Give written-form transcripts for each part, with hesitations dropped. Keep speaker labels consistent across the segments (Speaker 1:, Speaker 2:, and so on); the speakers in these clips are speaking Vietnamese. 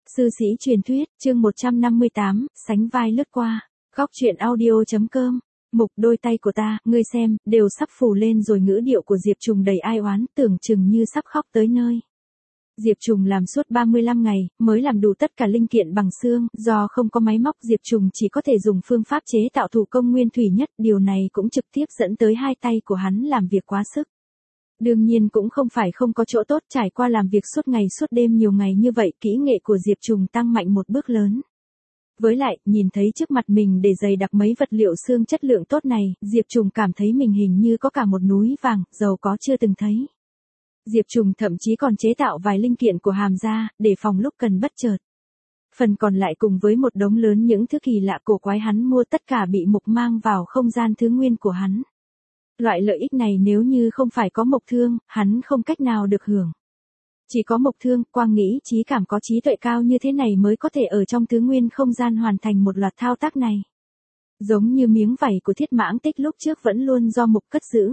Speaker 1: Sư sĩ truyền thuyết, chương 158, sánh vai lướt qua. Góc truyện audio.com. Mục đôi tay của ta, ngươi xem, đều sắp phủ lên rồi. Ngữ điệu của Diệp Trùng đầy ai oán, tưởng chừng như sắp khóc tới nơi. Diệp Trùng làm suốt 35 ngày, mới làm đủ tất cả linh kiện bằng xương, do không có máy móc Diệp Trùng chỉ có thể dùng phương pháp chế tạo thủ công nguyên thủy nhất, điều này cũng trực tiếp dẫn tới hai tay của hắn làm việc quá sức. Đương nhiên cũng không phải không có chỗ tốt, trải qua làm việc suốt ngày suốt đêm nhiều ngày như vậy, kỹ nghệ của Diệp Trùng tăng mạnh một bước lớn. Với lại, nhìn thấy trước mặt mình để dày đặc mấy vật liệu xương chất lượng tốt này, Diệp Trùng cảm thấy mình hình như có cả một núi vàng, giàu có chưa từng thấy. Diệp Trùng thậm chí còn chế tạo vài linh kiện của hàm ra, để phòng lúc cần bất chợt. Phần còn lại cùng với một đống lớn những thứ kỳ lạ cổ quái hắn mua tất cả bị Mục mang vào không gian thứ nguyên của hắn. Loại lợi ích này nếu như không phải có Mộc Thương, hắn không cách nào được hưởng. Chỉ có Mộc Thương, Quang nghĩ trí cảm có trí tuệ cao như thế này mới có thể ở trong thứ nguyên không gian hoàn thành một loạt thao tác này. Giống như miếng vảy của Thiết Mãng Tích lúc trước vẫn luôn do Mục cất giữ.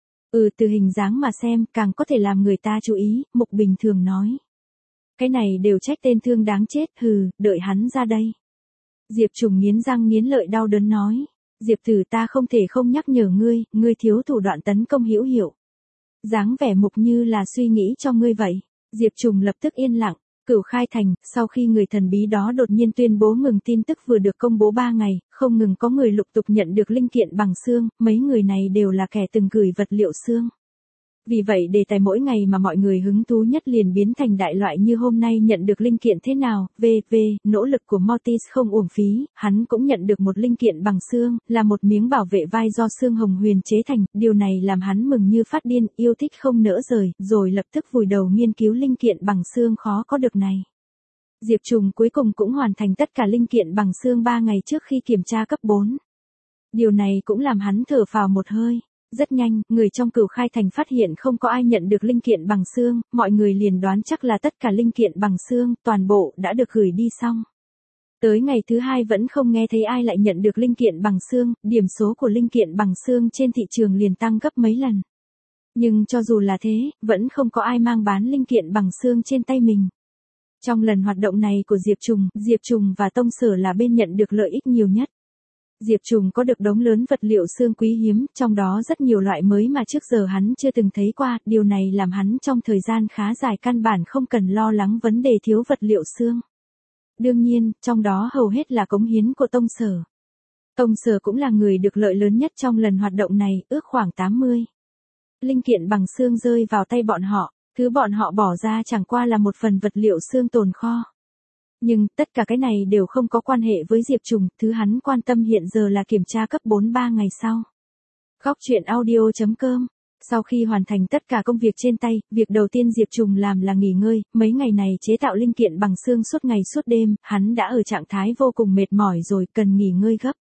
Speaker 1: Từ hình dáng mà xem, càng có thể làm người ta chú ý, Mục bình thường nói. Cái này đều trách tên Thương đáng chết, đợi hắn ra đây. Diệp Trùng nghiến răng nghiến lợi đau đớn nói. Diệp Tử, ta không thể không nhắc nhở ngươi thiếu thủ đoạn tấn công hữu hiệu. Dáng vẻ Mục như là suy nghĩ cho ngươi vậy. Diệp Trùng lập tức yên lặng. Cửu Khai Thành, sau khi người thần bí đó đột nhiên tuyên bố ngừng, tin tức vừa được công bố 3 ngày, không ngừng có người lục tục nhận được linh kiện bằng xương, mấy người này đều là kẻ từng gửi vật liệu xương. Vì vậy đề tài mỗi ngày mà mọi người hứng thú nhất liền biến thành đại loại như hôm nay nhận được linh kiện thế nào, nỗ lực của Mortis không uổng phí, hắn cũng nhận được một linh kiện bằng xương, là một miếng bảo vệ vai do xương hồng huyền chế thành, điều này làm hắn mừng như phát điên, yêu thích không nỡ rời, rồi lập tức vùi đầu nghiên cứu linh kiện bằng xương khó có được này. Diệp Trùng cuối cùng cũng hoàn thành tất cả linh kiện bằng xương 3 ngày trước khi kiểm tra cấp 4. Điều này cũng làm hắn thở phào một hơi. Rất nhanh, người trong Cửu Khai Thành phát hiện không có ai nhận được linh kiện bằng xương, mọi người liền đoán chắc là tất cả linh kiện bằng xương, toàn bộ đã được gửi đi xong. Tới ngày thứ 2 vẫn không nghe thấy ai lại nhận được linh kiện bằng xương, điểm số của linh kiện bằng xương trên thị trường liền tăng gấp mấy lần. Nhưng cho dù là thế, vẫn không có ai mang bán linh kiện bằng xương trên tay mình. Trong lần hoạt động này của Diệp Trùng và Tông Sở là bên nhận được lợi ích nhiều nhất. Diệp Trùng có được đống lớn vật liệu xương quý hiếm, trong đó rất nhiều loại mới mà trước giờ hắn chưa từng thấy qua, điều này làm hắn trong thời gian khá dài căn bản không cần lo lắng vấn đề thiếu vật liệu xương. Đương nhiên, trong đó hầu hết là cống hiến của Tông Sở. Tông Sở cũng là người được lợi lớn nhất trong lần hoạt động này, ước khoảng 80. Linh kiện bằng xương rơi vào tay bọn họ, thứ bọn họ bỏ ra chẳng qua là một phần vật liệu xương tồn kho. Nhưng, tất cả cái này đều không có quan hệ với Diệp Trùng, thứ hắn quan tâm hiện giờ là kiểm tra cấp 4 3 ngày sau. Góc truyện audio.com. Sau khi hoàn thành tất cả công việc trên tay, việc đầu tiên Diệp Trùng làm là nghỉ ngơi, mấy ngày này chế tạo linh kiện bằng xương suốt ngày suốt đêm, hắn đã ở trạng thái vô cùng mệt mỏi rồi, cần nghỉ ngơi gấp.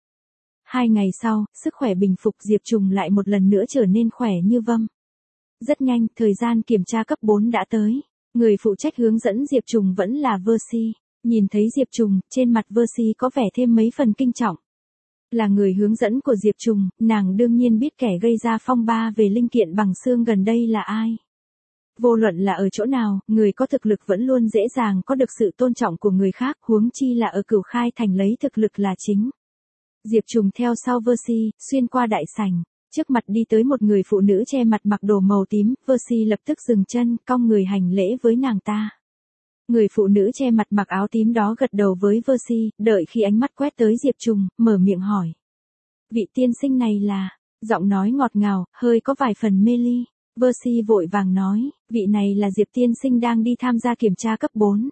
Speaker 1: 2 ngày sau, sức khỏe bình phục, Diệp Trùng lại một lần nữa trở nên khỏe như vâm. Rất nhanh, thời gian kiểm tra cấp 4 đã tới. Người phụ trách hướng dẫn Diệp Trùng vẫn là Versi. Nhìn thấy Diệp Trùng, trên mặt Versi có vẻ thêm mấy phần kinh trọng. Là người hướng dẫn của Diệp Trùng, nàng đương nhiên biết kẻ gây ra phong ba về linh kiện bằng xương gần đây là ai. Vô luận là ở chỗ nào, người có thực lực vẫn luôn dễ dàng có được sự tôn trọng của người khác, huống chi là ở Cửu Khai Thành lấy thực lực là chính. Diệp Trùng theo sau Versi, xuyên qua đại sảnh. Trước mặt đi tới một người phụ nữ che mặt mặc đồ màu tím, Versi lập tức dừng chân, cong người hành lễ với nàng ta. Người phụ nữ che mặt mặc áo tím đó gật đầu với Versi, đợi khi ánh mắt quét tới Diệp Trùng, mở miệng hỏi. Vị tiên sinh này là, giọng nói ngọt ngào, hơi có vài phần mê ly. Versi vội vàng nói, vị này là Diệp tiên sinh đang đi tham gia kiểm tra cấp 4.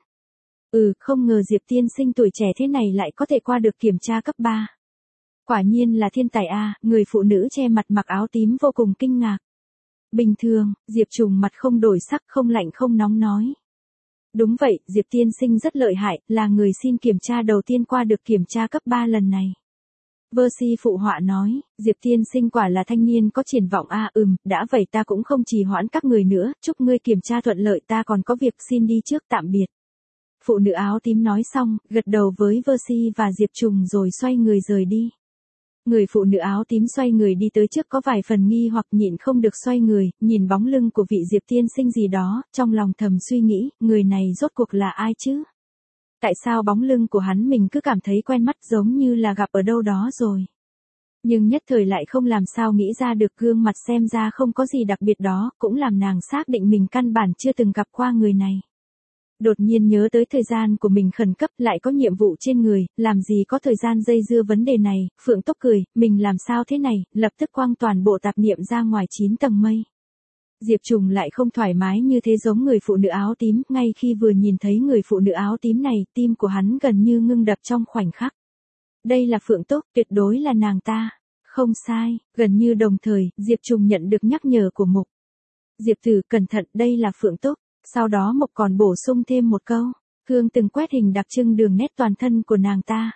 Speaker 1: Không ngờ Diệp tiên sinh tuổi trẻ thế này lại có thể qua được kiểm tra cấp 3. Quả nhiên là thiên tài a, người phụ nữ che mặt mặc áo tím vô cùng kinh ngạc. Bình thường, Diệp Trùng mặt không đổi sắc, không lạnh không nóng nói. Đúng vậy, Diệp tiên sinh rất lợi hại, là người xin kiểm tra đầu tiên qua được kiểm tra cấp 3 lần này. Versi phụ họa nói, Diệp tiên sinh quả là thanh niên có triển vọng a. Đã vậy ta cũng không trì hoãn các người nữa, chúc ngươi kiểm tra thuận lợi, ta còn có việc xin đi trước, tạm biệt. Phụ nữ áo tím nói xong, gật đầu với Versi và Diệp Trùng rồi xoay người rời đi. Người phụ nữ áo tím xoay người đi tới trước có vài phần nghi hoặc nhịn không được xoay người, nhìn bóng lưng của vị Diệp tiên sinh gì đó, trong lòng thầm suy nghĩ, người này rốt cuộc là ai chứ? Tại sao bóng lưng của hắn mình cứ cảm thấy quen mắt giống như là gặp ở đâu đó rồi. Nhưng nhất thời lại không làm sao nghĩ ra được gương mặt xem ra không có gì đặc biệt đó, cũng làm nàng xác định mình căn bản chưa từng gặp qua người này. Đột nhiên nhớ tới thời gian của mình khẩn cấp lại có nhiệm vụ trên người, làm gì có thời gian dây dưa vấn đề này, Phượng Tốc cười, mình làm sao thế này, lập tức quăng toàn bộ tạp niệm ra ngoài 9 tầng mây. Diệp Trùng lại không thoải mái như thế giống người phụ nữ áo tím, ngay khi vừa nhìn thấy người phụ nữ áo tím này, tim của hắn gần như ngưng đập trong khoảnh khắc. Đây là Phượng Tốc, tuyệt đối là nàng ta. Không sai, gần như đồng thời, Diệp Trùng nhận được nhắc nhở của Mục. Diệp Tử, cẩn thận, đây là Phượng Tốc. Sau đó Mục còn bổ sung thêm một câu, Hương từng quét hình đặc trưng đường nét toàn thân của nàng ta.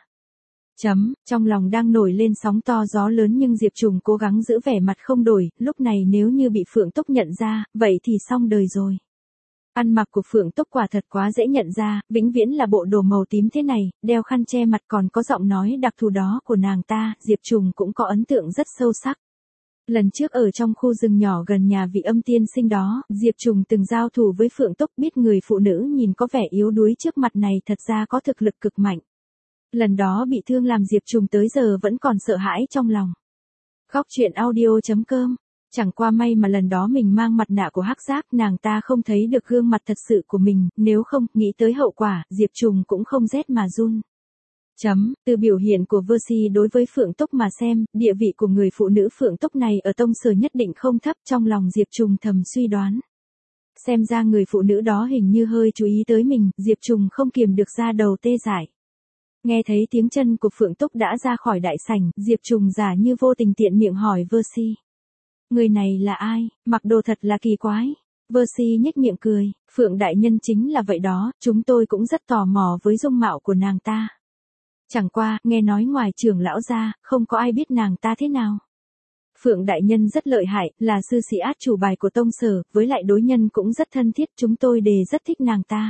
Speaker 1: Trong lòng đang nổi lên sóng to gió lớn nhưng Diệp Trùng cố gắng giữ vẻ mặt không đổi, lúc này nếu như bị Phượng Tốc nhận ra, vậy thì xong đời rồi. Ăn mặc của Phượng Tốc quả thật quá dễ nhận ra, vĩnh viễn là bộ đồ màu tím thế này, đeo khăn che mặt còn có giọng nói đặc thù đó của nàng ta, Diệp Trùng cũng có ấn tượng rất sâu sắc. Lần trước ở trong khu rừng nhỏ gần nhà vị âm tiên sinh đó, Diệp Trùng từng giao thủ với Phượng Tốc, biết người phụ nữ nhìn có vẻ yếu đuối trước mặt này thật ra có thực lực cực mạnh. Lần đó bị thương làm Diệp Trùng tới giờ vẫn còn sợ hãi trong lòng. Góc truyện audio.com. Chẳng qua may mà lần đó mình mang mặt nạ của hắc giác, nàng ta không thấy được gương mặt thật sự của mình, nếu không, nghĩ tới hậu quả, Diệp Trùng cũng không rét mà run. Từ biểu hiện của Versi đối với Phượng Tốc mà xem, địa vị của người phụ nữ Phượng Tốc này ở tông sở nhất định không thấp, trong lòng Diệp Trùng thầm suy đoán. Xem ra người phụ nữ đó hình như hơi chú ý tới mình, Diệp Trùng không kiềm được ra đầu tê dại. Nghe thấy tiếng chân của Phượng Tốc đã ra khỏi đại sảnh, Diệp Trùng giả như vô tình tiện miệng hỏi Versi. Người này là ai, mặc đồ thật là kỳ quái. Versi nhếch miệng cười, Phượng đại nhân chính là vậy đó, chúng tôi cũng rất tò mò với dung mạo của nàng ta. Chẳng qua, nghe nói ngoài trưởng lão ra, không có ai biết nàng ta thế nào. Phượng đại nhân rất lợi hại, là sư sĩ át chủ bài của tông sở, với lại đối nhân cũng rất thân thiết, chúng tôi đều rất thích nàng ta.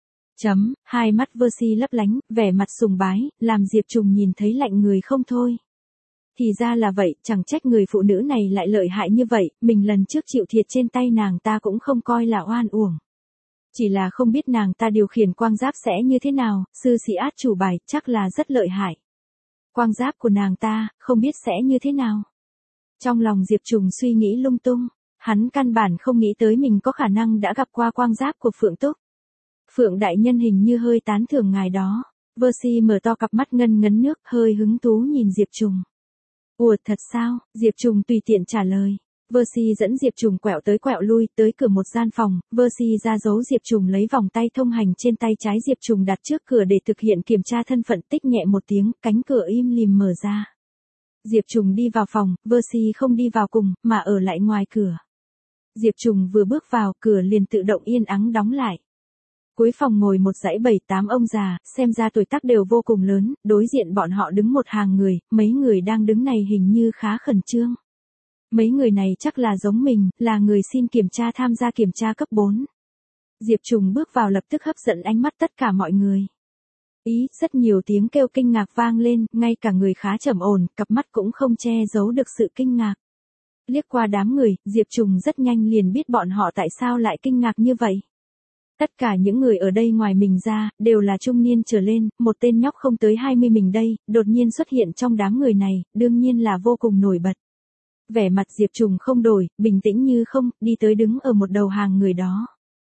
Speaker 1: Hai mắt Versi lấp lánh, vẻ mặt sùng bái, làm Diệp Trùng nhìn thấy lạnh người không thôi. Thì ra là vậy, chẳng trách người phụ nữ này lại lợi hại như vậy, mình lần trước chịu thiệt trên tay nàng ta cũng không coi là oan uổng. Chỉ là không biết nàng ta điều khiển quang giáp sẽ như thế nào, sư sĩ át chủ bài, chắc là rất lợi hại. Quang giáp của nàng ta, không biết sẽ như thế nào. Trong lòng Diệp Trùng suy nghĩ lung tung, hắn căn bản không nghĩ tới mình có khả năng đã gặp qua quang giáp của Phượng Tốc. Phượng đại nhân hình như hơi tán thưởng ngài đó. Versi mở to cặp mắt ngân ngấn nước, hơi hứng thú nhìn Diệp Trùng. Ủa thật sao? Diệp Trùng tùy tiện trả lời. Versi dẫn Diệp Trùng quẹo tới quẹo lui, tới cửa một gian phòng, Versi ra dấu Diệp Trùng lấy vòng tay thông hành trên tay trái Diệp Trùng đặt trước cửa để thực hiện kiểm tra thân phận, tích nhẹ một tiếng, cánh cửa im lìm mở ra. Diệp Trùng đi vào phòng, Versi không đi vào cùng, mà ở lại ngoài cửa. Diệp Trùng vừa bước vào, cửa liền tự động yên ắng đóng lại. Cuối phòng ngồi một dãy 7-8 ông già, xem ra tuổi tác đều vô cùng lớn, đối diện bọn họ đứng một hàng người, mấy người đang đứng này hình như khá khẩn trương. Mấy người này chắc là giống mình, là người xin kiểm tra tham gia kiểm tra cấp 4. Diệp Trùng bước vào lập tức hấp dẫn ánh mắt tất cả mọi người. Rất nhiều tiếng kêu kinh ngạc vang lên, ngay cả người khá trầm ổn, cặp mắt cũng không che giấu được sự kinh ngạc. Liếc qua đám người, Diệp Trùng rất nhanh liền biết bọn họ tại sao lại kinh ngạc như vậy. Tất cả những người ở đây ngoài mình ra, đều là trung niên trở lên, một tên nhóc không tới 20 mình đây, đột nhiên xuất hiện trong đám người này, đương nhiên là vô cùng nổi bật. Vẻ mặt Diệp Trùng không đổi, bình tĩnh như không, đi tới đứng ở một đầu hàng người đó.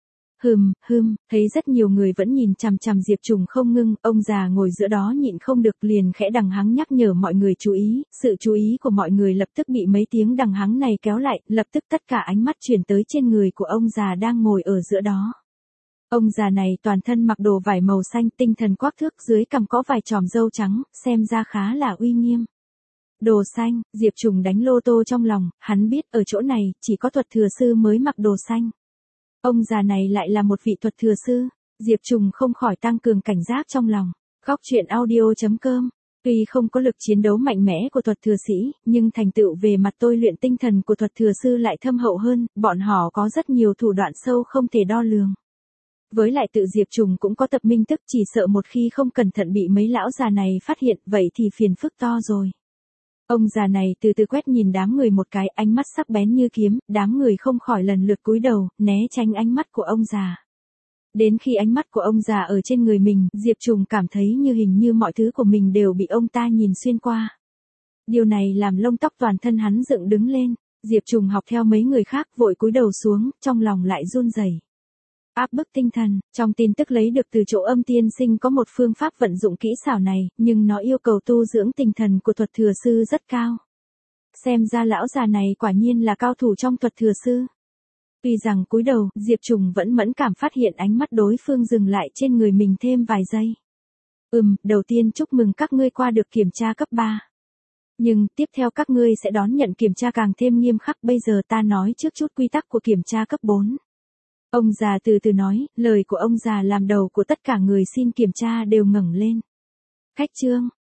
Speaker 1: Thấy rất nhiều người vẫn nhìn chằm chằm Diệp Trùng không ngưng, ông già ngồi giữa đó nhịn không được liền khẽ đằng hắng nhắc nhở mọi người chú ý, sự chú ý của mọi người lập tức bị mấy tiếng đằng hắng này kéo lại, lập tức tất cả ánh mắt chuyển tới trên người của ông già đang ngồi ở giữa đó. Ông già này toàn thân mặc đồ vải màu xanh, tinh thần quắc thước, dưới cằm có vài chòm râu trắng, xem ra khá là uy nghiêm. Đồ xanh, Diệp Trùng đánh lô tô trong lòng, hắn biết ở chỗ này, chỉ có thuật thừa sư mới mặc đồ xanh. Ông già này lại là một vị thuật thừa sư, Diệp Trùng không khỏi tăng cường cảnh giác trong lòng. Góc truyện audio.com. Tuy không có lực chiến đấu mạnh mẽ của thuật thừa sĩ, nhưng thành tựu về mặt tôi luyện tinh thần của thuật thừa sư lại thâm hậu hơn, bọn họ có rất nhiều thủ đoạn sâu không thể đo lường. Với lại tự Diệp Trùng cũng có tập minh tức, chỉ sợ một khi không cẩn thận bị mấy lão già này phát hiện, vậy thì phiền phức to rồi. Ông già này từ từ quét nhìn đám người một cái, ánh mắt sắc bén như kiếm, đám người không khỏi lần lượt cúi đầu, né tránh ánh mắt của ông già. Đến khi ánh mắt của ông già ở trên người mình, Diệp Trùng cảm thấy hình như mọi thứ của mình đều bị ông ta nhìn xuyên qua. Điều này làm lông tóc toàn thân hắn dựng đứng lên. Diệp Trùng học theo mấy người khác vội cúi đầu xuống, trong lòng lại run rẩy. Áp bức tinh thần, trong tin tức lấy được từ chỗ Âm tiên sinh có một phương pháp vận dụng kỹ xảo này, nhưng nó yêu cầu tu dưỡng tinh thần của thuật thừa sư rất cao. Xem ra lão già này quả nhiên là cao thủ trong thuật thừa sư. Tuy rằng cúi đầu, Diệp Trùng vẫn mẫn cảm phát hiện ánh mắt đối phương dừng lại trên người mình thêm vài giây. Đầu tiên chúc mừng các ngươi qua được kiểm tra cấp 3. Nhưng, tiếp theo các ngươi sẽ đón nhận kiểm tra càng thêm nghiêm khắc, bây giờ ta nói trước chút quy tắc của kiểm tra cấp 4. Ông già từ từ nói, lời của ông già làm đầu của tất cả người xin kiểm tra đều ngẩng lên. Khách trương,